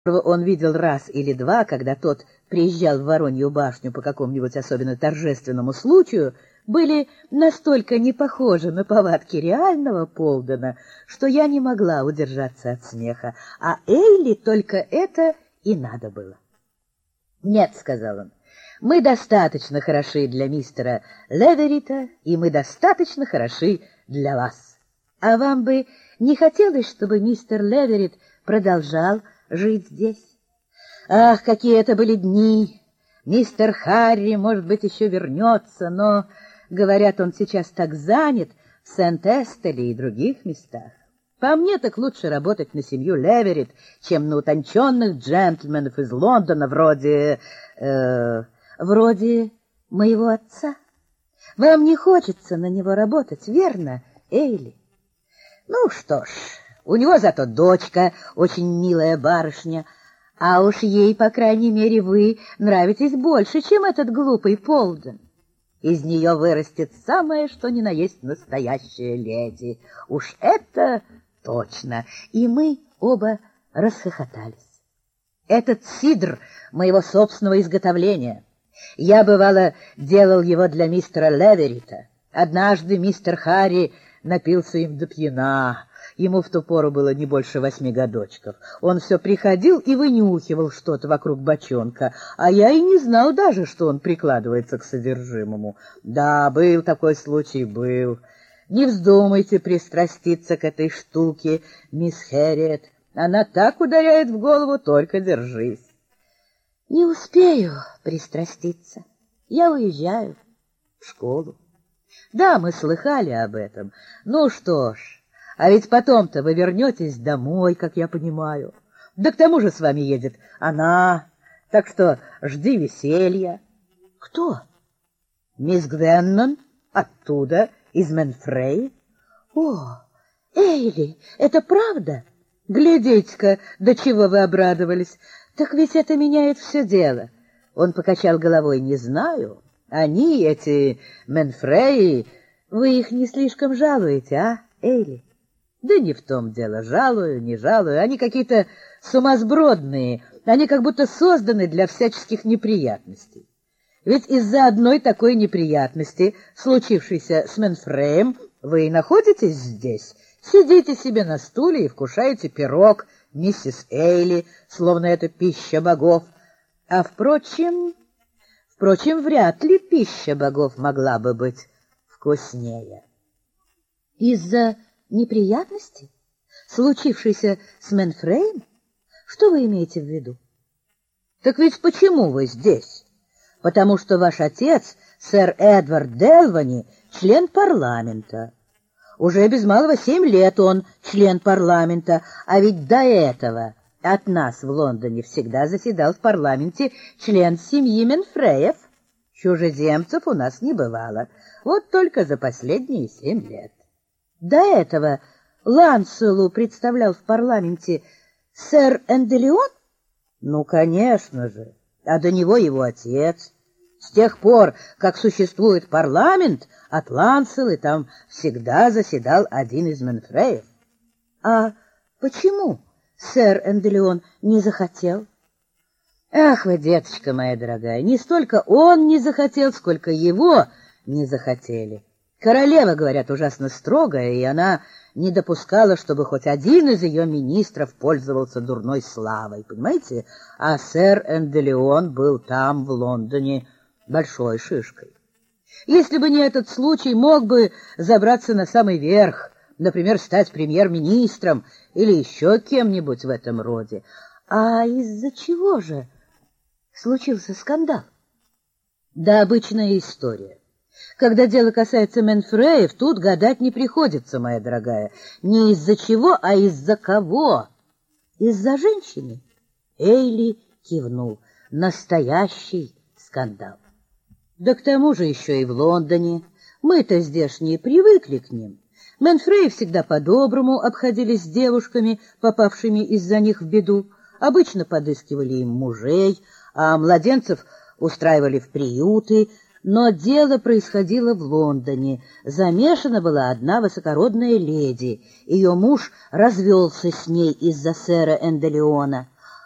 он видел раз или два, когда тот приезжал в Воронью башню по какому-нибудь особенно торжественному случаю, были настолько не похожи на повадки реального Полдена, что я не могла удержаться от смеха, а Эйли только это и надо было. «Нет», — сказал он, — «мы достаточно хороши для мистера Леверита, и мы достаточно хороши для вас. А вам бы не хотелось, чтобы мистер Леверит продолжал жить здесь? Ах, какие это были дни! Мистер Харри, может быть, еще вернется, но, говорят, он сейчас так занят в Сент-Эстеле и других местах. По мне так лучше работать на семью Леверит, чем на утонченных джентльменов из Лондона вроде моего отца. Вам не хочется на него работать, верно, Эйли? Ну что ж, у него зато дочка, очень милая барышня, а уж ей, по крайней мере, вы нравитесь больше, чем этот глупый Полден. Из нее вырастет самое, что ни на есть настоящая леди. Уж это точно. И мы оба расхохотались. Этот сидр моего собственного изготовления. Я, бывало, делал его для мистера Леверита. Однажды мистер Харри напился им до пьяна. Ему в ту пору было не больше 8 годочков. Он все приходил и вынюхивал что-то вокруг бочонка, а я и не знал даже, что он прикладывается к содержимому. Да, был такой случай, был. Не вздумайте пристраститься к этой штуке, мисс Хэрриет. Она так ударяет в голову, только держись. Не успею пристраститься. Я уезжаю в школу. Да, мы слыхали об этом. Ну что ж, а ведь потом-то вы вернетесь домой, как я понимаю. Да к тому же с вами едет она, так что жди веселья. Кто? Мисс Гвеннон, оттуда, из Менфрей. О, Эйли, это правда? Глядите-ка, до чего вы обрадовались. Так ведь это меняет все дело. Он покачал головой. Не знаю. Они, эти Менфреи, вы их не слишком жалуете, а, Эйли? Да не в том дело, жалую, не жалую, они какие-то сумасбродные, они как будто созданы для всяческих неприятностей. Ведь из-за одной такой неприятности, случившейся с Менфреем, вы и находитесь здесь, сидите себе на стуле и вкушаете пирог миссис Эйли, словно это пища богов. А впрочем, вряд ли пища богов могла бы быть вкуснее. Из-за неприятности, случившейся с Менфреем? Что вы имеете в виду? Так ведь почему вы здесь? Потому что ваш отец, сэр Эдвард Делвани, член парламента. Уже без малого 7 лет он член парламента, а ведь до этого от нас в Лондоне всегда заседал в парламенте член семьи Менфреев. Чужеземцев у нас не бывало, вот только за последние 7 лет. До этого Ланселу представлял в парламенте сэр Энделион? Ну, конечно же, а до него его отец. С тех пор, как существует парламент, от Ланселы там всегда заседал один из Менфреев. А почему сэр Энделион не захотел? Ах вы, деточка моя дорогая, не столько он не захотел, сколько его не захотели. Королева, говорят, ужасно строгая, и она не допускала, чтобы хоть один из ее министров пользовался дурной славой, понимаете? А сэр Энделион был там, в Лондоне, большой шишкой. Если бы не этот случай, мог бы забраться на самый верх, например, стать премьер-министром или еще кем-нибудь в этом роде. А из-за чего же случился скандал? Да, обычная история. Когда дело касается Менфреев, тут гадать не приходится, моя дорогая. Не из-за чего, а из-за кого? Из-за женщины? Эйли кивнул. Настоящий скандал. Да к тому же еще и в Лондоне. Мы-то здешние привыкли к ним. Менфреи всегда по-доброму обходились с девушками, попавшими из-за них в беду. Обычно подыскивали им мужей, а младенцев устраивали в приюты. Но дело происходило в Лондоне. Замешана была одна высокородная леди. Ее муж развелся с ней из-за сэра Энделиона.